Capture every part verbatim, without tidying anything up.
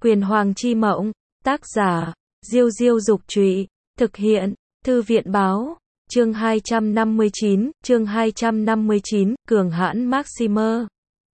Quyền Hoàng chi mộng, tác giả, Diêu Diêu Dục Trụy, thực hiện, Thư viện Báo, chương hai trăm năm mươi chín, chương hai trăm năm mươi chín, cường hãn Maximer.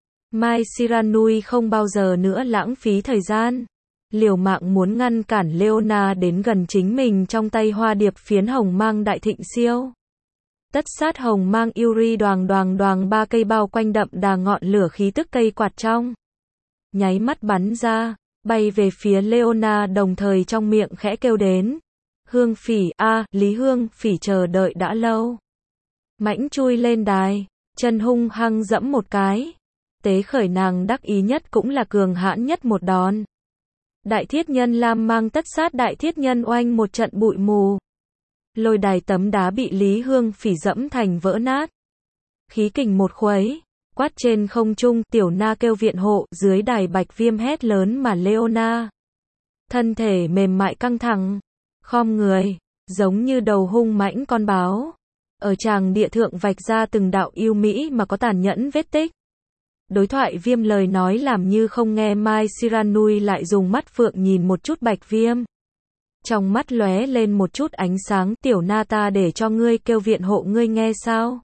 Mai Shiranui không bao giờ nữa lãng phí thời gian. Liều mạng muốn ngăn cản Leona đến gần chính mình trong tay hoa điệp phiến hồng mang đại thịnh siêu. Tất sát hồng mang Yuri đoàng đoàng đoàng ba cây bao quanh đậm đà ngọn lửa khí tức cây quạt trong. Nháy mắt bắn ra, bay về phía Leona đồng thời trong miệng khẽ kêu đến. Hương Phỉ, a, à, Lý Hương Phỉ chờ đợi đã lâu. Mãnh chui lên đài, chân hung hăng dẫm một cái. Tế khởi nàng đắc ý nhất cũng là cường hãn nhất một đòn. Đại thiết nhân lam mang tất sát đại thiết nhân oanh một trận bụi mù. Lôi đài tấm đá bị Lý Hương Phỉ dẫm thành vỡ nát. Khí kình một khuấy, quát trên không trung, tiểu na kêu viện hộ, dưới đài bạch viêm hét lớn mà Leona. Thân thể mềm mại căng thẳng, khom người, giống như đầu hung mãnh con báo. Ở tràng địa thượng vạch ra từng đạo yêu mỹ mà có tàn nhẫn vết tích. Đối thoại viêm lời nói làm như không nghe, Mai Shiranui lại dùng mắt phượng nhìn một chút bạch viêm. Trong mắt lóe lên một chút ánh sáng, tiểu na ta để cho ngươi kêu viện hộ ngươi nghe sao?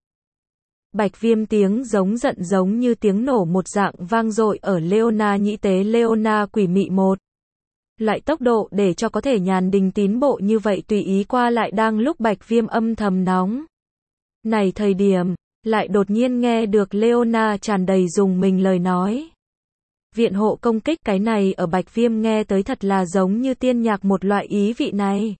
Bạch viêm tiếng giống giận giống như tiếng nổ một dạng vang dội ở Leona nhĩ tế Leona quỷ mị một. Loại tốc độ để cho có thể nhàn đình tín bộ như vậy tùy ý qua lại đang lúc bạch viêm âm thầm nóng. Này thời điểm, lại đột nhiên nghe được Leona tràn đầy dùng mình lời nói. Viện hộ công kích, cái này ở bạch viêm nghe tới thật là giống như tiên nhạc một loại ý vị này.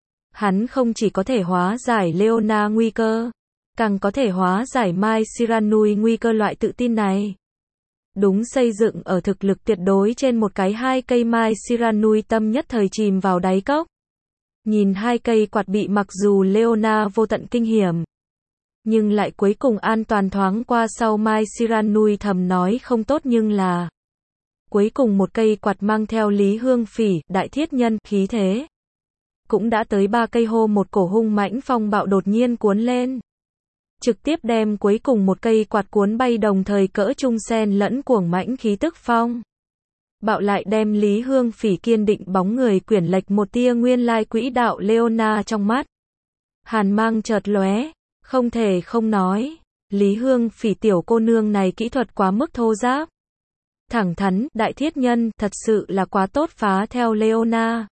Hắn không chỉ có thể hóa giải Leona nguy cơ, càng có thể hóa giải Mai Shiranui nguy cơ, loại tự tin này. Đúng xây dựng ở thực lực tuyệt đối trên một cái hai cây, Mai Shiranui tâm nhất thời chìm vào đáy cốc. Nhìn hai cây quạt bị mặc dù Leona vô tận kinh hiểm, nhưng lại cuối cùng an toàn thoáng qua sau, Mai Shiranui thầm nói không tốt, nhưng là cuối cùng một cây quạt mang theo Lý Hương Phỉ, đại thiết nhân, khí thế. Cũng đã tới ba cây, hô một cổ hung mãnh phong bạo đột nhiên cuốn lên. Trực tiếp đem cuối cùng một cây quạt cuốn bay, đồng thời cỡ trung sen lẫn cuồng mãnh khí tức phong bạo lại đem Lý Hương Phỉ kiên định bóng người quyển lệch một tia nguyên lai quỹ đạo Leona trong mắt. Hàn mang chợt lóe, không thể không nói, Lý Hương Phỉ tiểu cô nương này kỹ thuật quá mức thô giáp. Thẳng thắn, đại thiết nhân, thật sự là quá tốt phá theo Leona.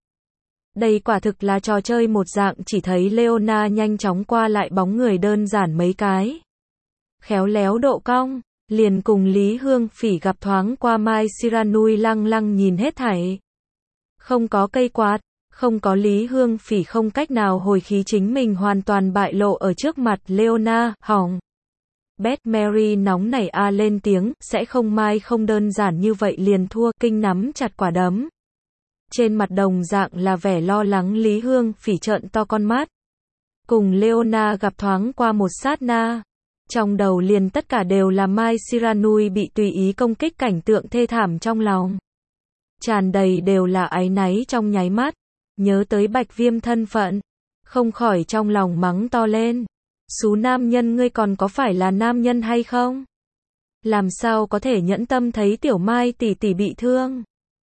Đây quả thực là trò chơi một dạng, chỉ thấy Leona nhanh chóng qua lại bóng người đơn giản mấy cái. Khéo léo độ cong, liền cùng Lý Hương Phỉ gặp thoáng qua. Mai Shiranui lăng lăng nhìn hết thảy. Không có cây quạt, không có Lý Hương Phỉ, không cách nào hồi khí, chính mình hoàn toàn bại lộ ở trước mặt Leona, hỏng. Beth Mary nóng nảy a lên tiếng, sẽ không, Mai không đơn giản như vậy liền thua, kinh nắm chặt quả đấm. Trên mặt đồng dạng là vẻ lo lắng, Lý Hương Phỉ trợn to con mắt. Cùng Leona gặp thoáng qua một sát na. Trong đầu liền tất cả đều là Mai Shiranui bị tùy ý công kích cảnh tượng thê thảm trong lòng. Tràn đầy đều là áy náy trong nháy mắt. Nhớ tới bạch viêm thân phận. Không khỏi trong lòng mắng to lên. Xú nam nhân, ngươi còn có phải là nam nhân hay không? Làm sao có thể nhẫn tâm thấy tiểu Mai tỷ tỷ bị thương?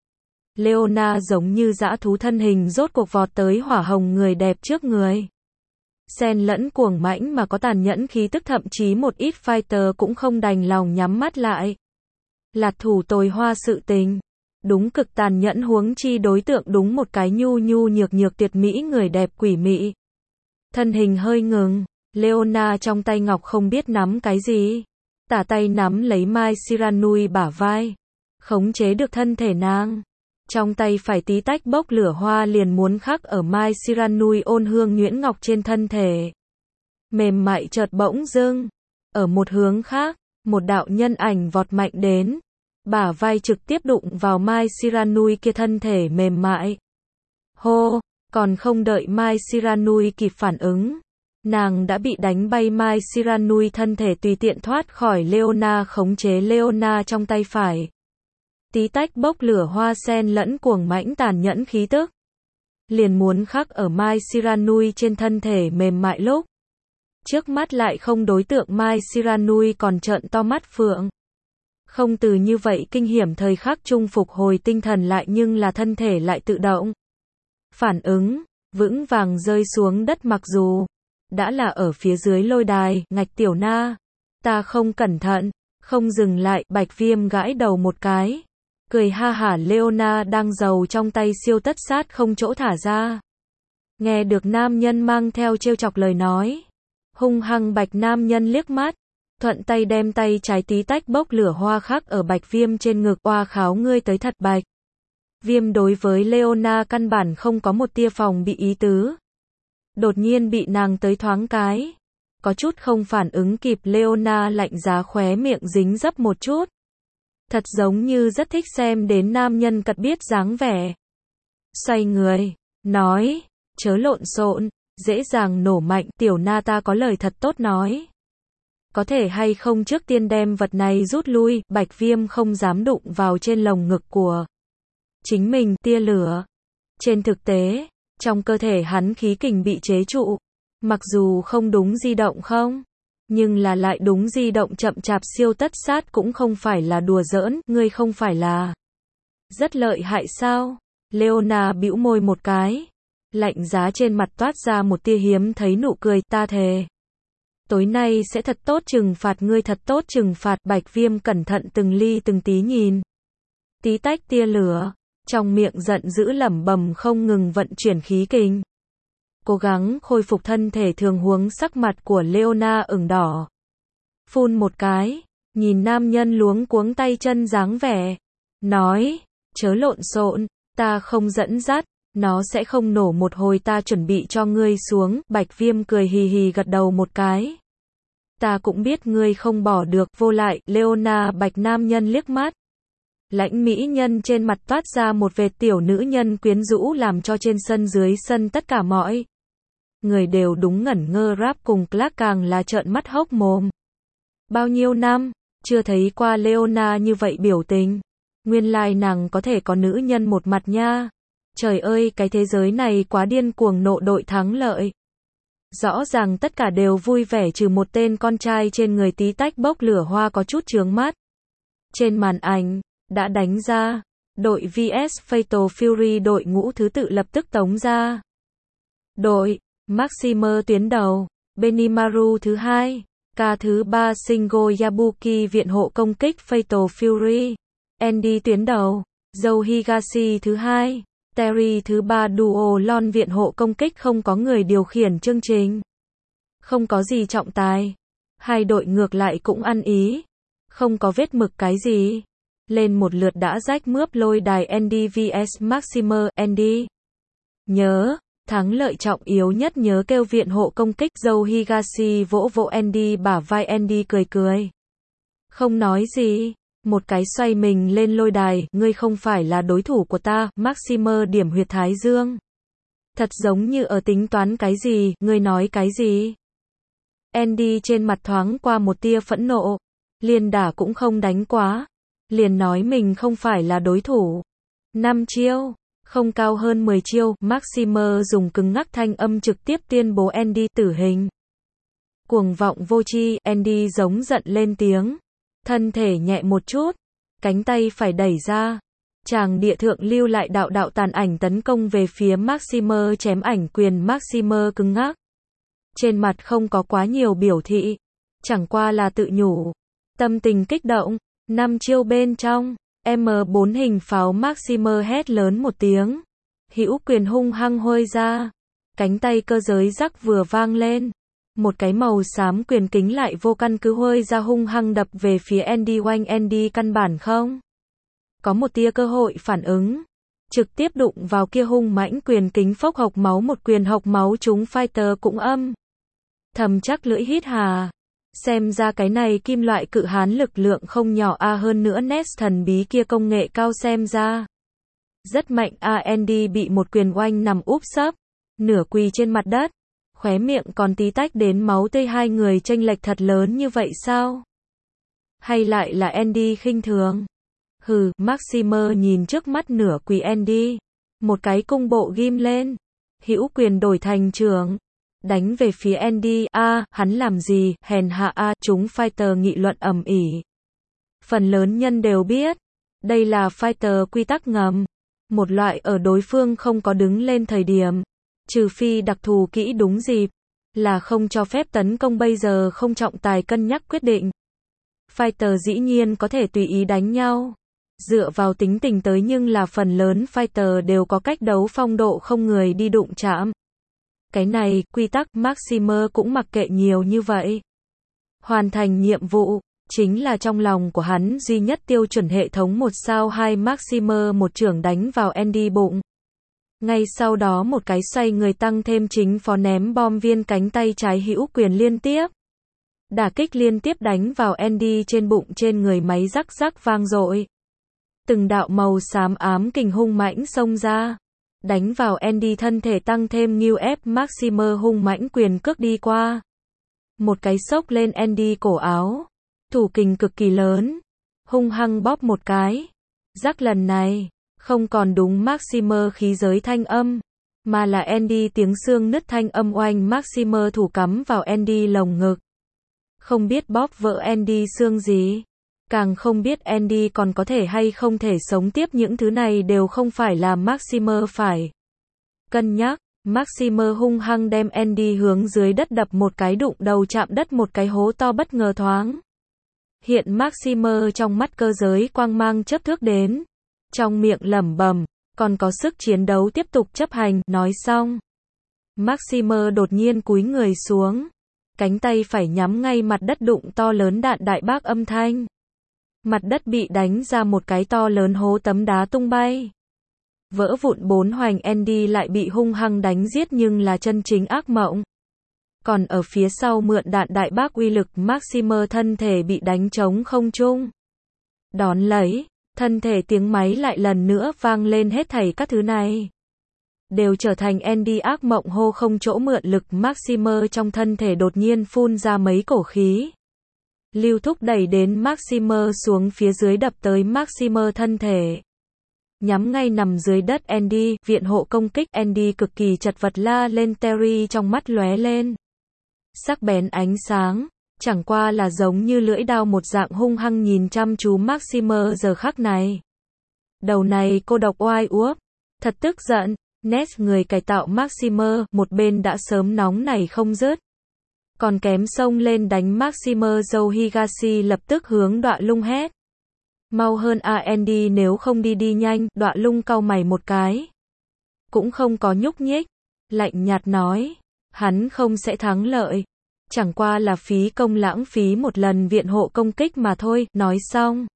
Leona giống như dã thú, thân hình rốt cuộc vọt tới hỏa hồng người đẹp trước người. Xen lẫn cuồng mãnh mà có tàn nhẫn khí tức, thậm chí một ít fighter cũng không đành lòng nhắm mắt lại. Lạt thủ tồi hoa sự tình. Đúng cực tàn nhẫn, huống chi đối tượng đúng một cái nhu nhu nhược nhược tuyệt mỹ người đẹp quỷ mị. Thân hình hơi ngừng, Leona trong tay ngọc không biết nắm cái gì. Tả tay nắm lấy Mai Shiranui bả vai. Khống chế được thân thể nàng. Trong tay phải tí tách bốc lửa hoa liền muốn khắc ở Mai Shiranui ôn hương nhuyễn ngọc trên thân thể. Mềm mại chợt bỗng dưng. Ở một hướng khác, một đạo nhân ảnh vọt mạnh đến. Bả vai trực tiếp đụng vào Mai Shiranui kia thân thể mềm mại. Hô, còn không đợi Mai Shiranui kịp phản ứng. Nàng đã bị đánh bay. Mai Shiranui thân thể tùy tiện thoát khỏi Leona, khống chế Leona trong tay phải. Tí tách bốc lửa hoa sen lẫn cuồng mãnh tàn nhẫn khí tức. Liền muốn khắc ở Mai Shiranui trên thân thể mềm mại lúc. Trước mắt lại không đối tượng, Mai Shiranui còn trợn to mắt phượng. Không từ như vậy kinh hiểm thời khắc chung phục hồi tinh thần lại nhưng là thân thể lại tự động. Phản ứng, vững vàng rơi xuống đất mặc dù đã là ở phía dưới lôi đài, ngạch tiểu na. Ta không cẩn thận, không dừng lại, Bạch Viêm gãi đầu một cái. Cười ha hả Leona đang giàu trong tay siêu tất sát không chỗ thả ra. Nghe được nam nhân mang theo trêu chọc lời nói. Hung hăng Bạch nam nhân liếc mắt. Thuận tay đem tay trái tí tách bốc lửa hoa khắc ở Bạch Viêm trên ngực, oa kháo ngươi tới thật Bạch. Viêm đối với Leona căn bản không có một tia phòng bị ý tứ. Đột nhiên bị nàng tới thoáng cái. Có chút không phản ứng kịp, Leona lạnh giá khóe miệng dính dấp một chút. Thật giống như rất thích xem đến nam nhân cật biết dáng vẻ. Xoay người, nói, chớ lộn xộn, dễ dàng nổ mạnh, tiểu na ta có lời thật tốt nói. Có thể hay không trước tiên đem vật này rút lui, Bạch Viêm không dám đụng vào trên lồng ngực của chính mình, tia lửa. Trên thực tế, trong cơ thể hắn khí kình bị chế trụ. Mặc dù không đúng di động không, nhưng là lại đúng di động chậm chạp, siêu tất sát cũng không phải là đùa giỡn, ngươi không phải là rất lợi hại sao? Leona bĩu môi một cái, lạnh giá trên mặt toát ra một tia hiếm thấy nụ cười, ta thề. Tối nay sẽ thật tốt trừng phạt ngươi, thật tốt trừng phạt, Bạch Viêm cẩn thận từng ly từng tí nhìn. Tí tách tia lửa, trong miệng giận dữ lẩm bẩm không ngừng vận chuyển khí kình. Cố gắng khôi phục thân thể thường huống, sắc mặt của Leona ửng đỏ. Phun một cái, nhìn nam nhân luống cuống tay chân dáng vẻ. Nói, chớ lộn xộn, ta không dẫn dắt, nó sẽ không nổ một hồi, ta chuẩn bị cho ngươi xuống. Bạch Viêm cười hì hì gật đầu một cái. Ta cũng biết ngươi không bỏ được, vô lại, Leona Bạch nam nhân liếc mắt. Lãnh mỹ nhân trên mặt toát ra một vệt tiểu nữ nhân quyến rũ làm cho trên sân dưới sân tất cả mọi người đều đúng ngẩn ngơ, Rap cùng Clark càng là trợn mắt hốc mồm. Bao nhiêu năm, chưa thấy qua Leona như vậy biểu tình. Nguyên lai nàng có thể có nữ nhân một mặt nha. Trời ơi, cái thế giới này quá điên cuồng, nộ đội thắng lợi. Rõ ràng tất cả đều vui vẻ trừ một tên con trai trên người tí tách bốc lửa hoa có chút chướng mắt. Trên màn ảnh, đã đánh ra, đội vs Fatal Fury đội ngũ thứ tự lập tức tống ra. Đội Maximer tuyến đầu, Benimaru thứ hai, K thứ ba Shingo Yabuki viện hộ công kích Fatal Fury, Andy tuyến đầu, Joe Higashi thứ hai, Terry thứ ba Duo Lon viện hộ công kích, không có người điều khiển chương trình. Không có gì trọng tài. Hai đội ngược lại cũng ăn ý. Không có vết mực cái gì. Lên một lượt đã rách mướp lôi đài Andy vs Maximer, Andy. Nhớ, thắng lợi trọng yếu nhất nhớ kêu viện hộ công kích. Joe Higashi vỗ vỗ Andy bả vai, Andy cười cười. Không nói gì. Một cái xoay mình lên lôi đài, ngươi không phải là đối thủ của ta, Maximer điểm huyệt thái dương. Thật giống như ở tính toán cái gì, ngươi nói cái gì? Andy trên mặt thoáng qua một tia phẫn nộ. Liền đả cũng không đánh quá. Liền nói mình không phải là đối thủ. Năm chiêu, không cao hơn mười chiêu, Maximer dùng cứng ngắc thanh âm trực tiếp tuyên bố Andy tử hình. Cuồng vọng vô tri, Andy giống giận lên tiếng. Thân thể nhẹ một chút, cánh tay phải đẩy ra. Chàng địa thượng lưu lại đạo đạo tàn ảnh tấn công về phía Maximer, chém ảnh quyền Maximer cứng ngắc. Trên mặt không có quá nhiều biểu thị, chẳng qua là tự nhủ. Tâm tình kích động, năm chiêu bên trong, M bốn hình pháo Maximer hét lớn một tiếng. Hữu quyền hung hăng huôi ra, cánh tay cơ giới rắc vừa vang lên. Một cái màu xám quyền kính lại vô căn cứ huôi ra hung hăng đập về phía Andy. Oanh, Andy căn bản không có một tia cơ hội phản ứng, trực tiếp đụng vào kia hung mãnh quyền kính, phốc hộc máu, một quyền hộc máu chúng fighter cũng âm thầm chắc lưỡi hít hà. Xem ra cái này kim loại cự hán lực lượng không nhỏ a, hơn nữa nét thần bí kia công nghệ cao xem ra rất mạnh a. Andy bị một quyền oanh nằm úp sấp, nửa quỳ trên mặt đất. Khóe miệng còn tí tách đến máu tươi, hai người chênh lệch thật lớn như vậy sao? Hay lại là Andy khinh thường? Hừ, Maximer nhìn trước mắt nửa quỳ Andy, một cái cung bộ ghim lên, hữu quyền đổi thành trường, đánh về phía Andy. A, à, hắn làm gì, hèn hạ a, chúng fighter nghị luận ầm ĩ. Phần lớn nhân đều biết, đây là fighter quy tắc ngầm, một loại ở đối phương không có đứng lên thời điểm, trừ phi đặc thù kỹ đúng dịp, là không cho phép tấn công bây giờ không trọng tài cân nhắc quyết định. Fighter dĩ nhiên có thể tùy ý đánh nhau, dựa vào tính tình tới nhưng là phần lớn fighter đều có cách đấu phong độ không người đi đụng chạm. Cái này, quy tắc Maximer cũng mặc kệ nhiều như vậy. Hoàn thành nhiệm vụ, chính là trong lòng của hắn duy nhất tiêu chuẩn hệ thống một sao hai Maximer một chưởng đánh vào Andy bụng. Ngay sau đó một cái xoay người tăng thêm chính phó ném bom viên cánh tay trái hữu quyền liên tiếp. Đả kích liên tiếp đánh vào Andy trên bụng trên người máy rắc rắc vang dội. Từng đạo màu xám ám kình hung mãnh xông ra, đánh vào Andy thân thể tăng thêm New F Maximer hung mãnh quyền cước đi qua. Một cái xốc lên Andy cổ áo, thủ kình cực kỳ lớn, hung hăng bóp một cái. Rắc lần này, không còn đúng Maximer khí giới thanh âm, mà là Andy tiếng xương nứt thanh âm oanh Maximer thủ cắm vào Andy lồng ngực. Không biết bóp vỡ Andy xương gì, càng không biết Andy còn có thể hay không thể sống tiếp, những thứ này đều không phải là Maximer phải cân nhắc. Maximer hung hăng đem Andy hướng dưới đất đập một cái, đụng đầu chạm đất một cái hố to bất ngờ thoáng. Hiện Maximer trong mắt cơ giới quang mang chớp thước đến, trong miệng lẩm bẩm, còn có sức chiến đấu tiếp tục chấp hành. Nói xong, Maximer đột nhiên cúi người xuống, cánh tay phải nhắm ngay mặt đất đụng to lớn đạn đại bác âm thanh. Mặt đất bị đánh ra một cái to lớn hố, tấm đá tung bay. Vỡ vụn bốn hoành, Andy lại bị hung hăng đánh giết nhưng là chân chính ác mộng. Còn ở phía sau mượn đạn đại bác uy lực, Maximer thân thể bị đánh trống không trung. Đón lấy, thân thể tiếng máy lại lần nữa vang lên, hết thảy các thứ này đều trở thành Andy ác mộng hô không chỗ mượn lực. Maximer trong thân thể đột nhiên phun ra mấy cổ khí, lưu thúc đẩy đến Maximer xuống phía dưới, đập tới Maximer thân thể, nhắm ngay nằm dưới đất Andy. Viện hộ công kích, Andy cực kỳ chật vật la lên, Terry trong mắt lóe lên sắc bén ánh sáng, chẳng qua là giống như lưỡi dao một dạng hung hăng nhìn chăm chú Maximer giờ khắc này. Đầu này cô độc oai uốp, thật tức giận. Nét người cải tạo Maximer, một bên đã sớm nóng nảy không dứt, còn kém xông lên đánh Maximer. Joe Higashi lập tức hướng Đọa Lung hét, mau hơn a Andy, nếu không đi đi nhanh. Đọa Lung cau mày một cái, cũng không có nhúc nhích, lạnh nhạt nói, hắn không sẽ thắng lợi, chẳng qua là phí công lãng phí một lần viện hộ công kích mà thôi. Nói xong,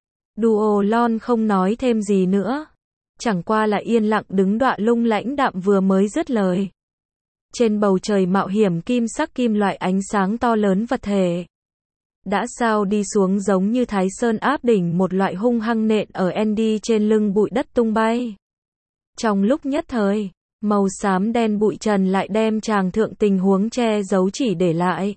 Duo Lon không nói thêm gì nữa, chẳng qua là yên lặng đứng. Đọa Lung lãnh đạm vừa mới dứt lời, trên bầu trời mạo hiểm kim sắc kim loại ánh sáng to lớn vật thể đã sao đi xuống, giống như Thái Sơn áp đỉnh một loại, hung hăng nện ở Andy trên lưng, bụi đất tung bay. Trong lúc nhất thời, màu xám đen bụi trần lại đem tràng thượng tình huống che giấu chỉ để lại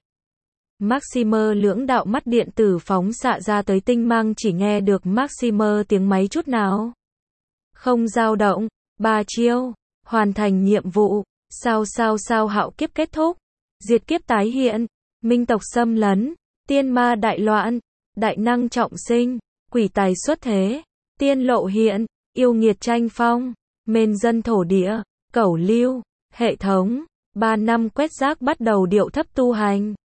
Maximer lưỡng đạo mắt điện tử phóng xạ ra tới tinh mang, chỉ nghe được Maximer tiếng máy chút nào không dao động. Ba chiêu, hoàn thành nhiệm vụ. Sao sao sao hạo kiếp kết thúc, diệt kiếp tái hiện, minh tộc xâm lấn, tiên ma đại loạn, đại năng trọng sinh, quỷ tài xuất thế, tiên lộ hiện, yêu nghiệt tranh phong, mên dân thổ địa, cẩu lưu, hệ thống. Ba năm quét rác bắt đầu điệu thấp tu hành.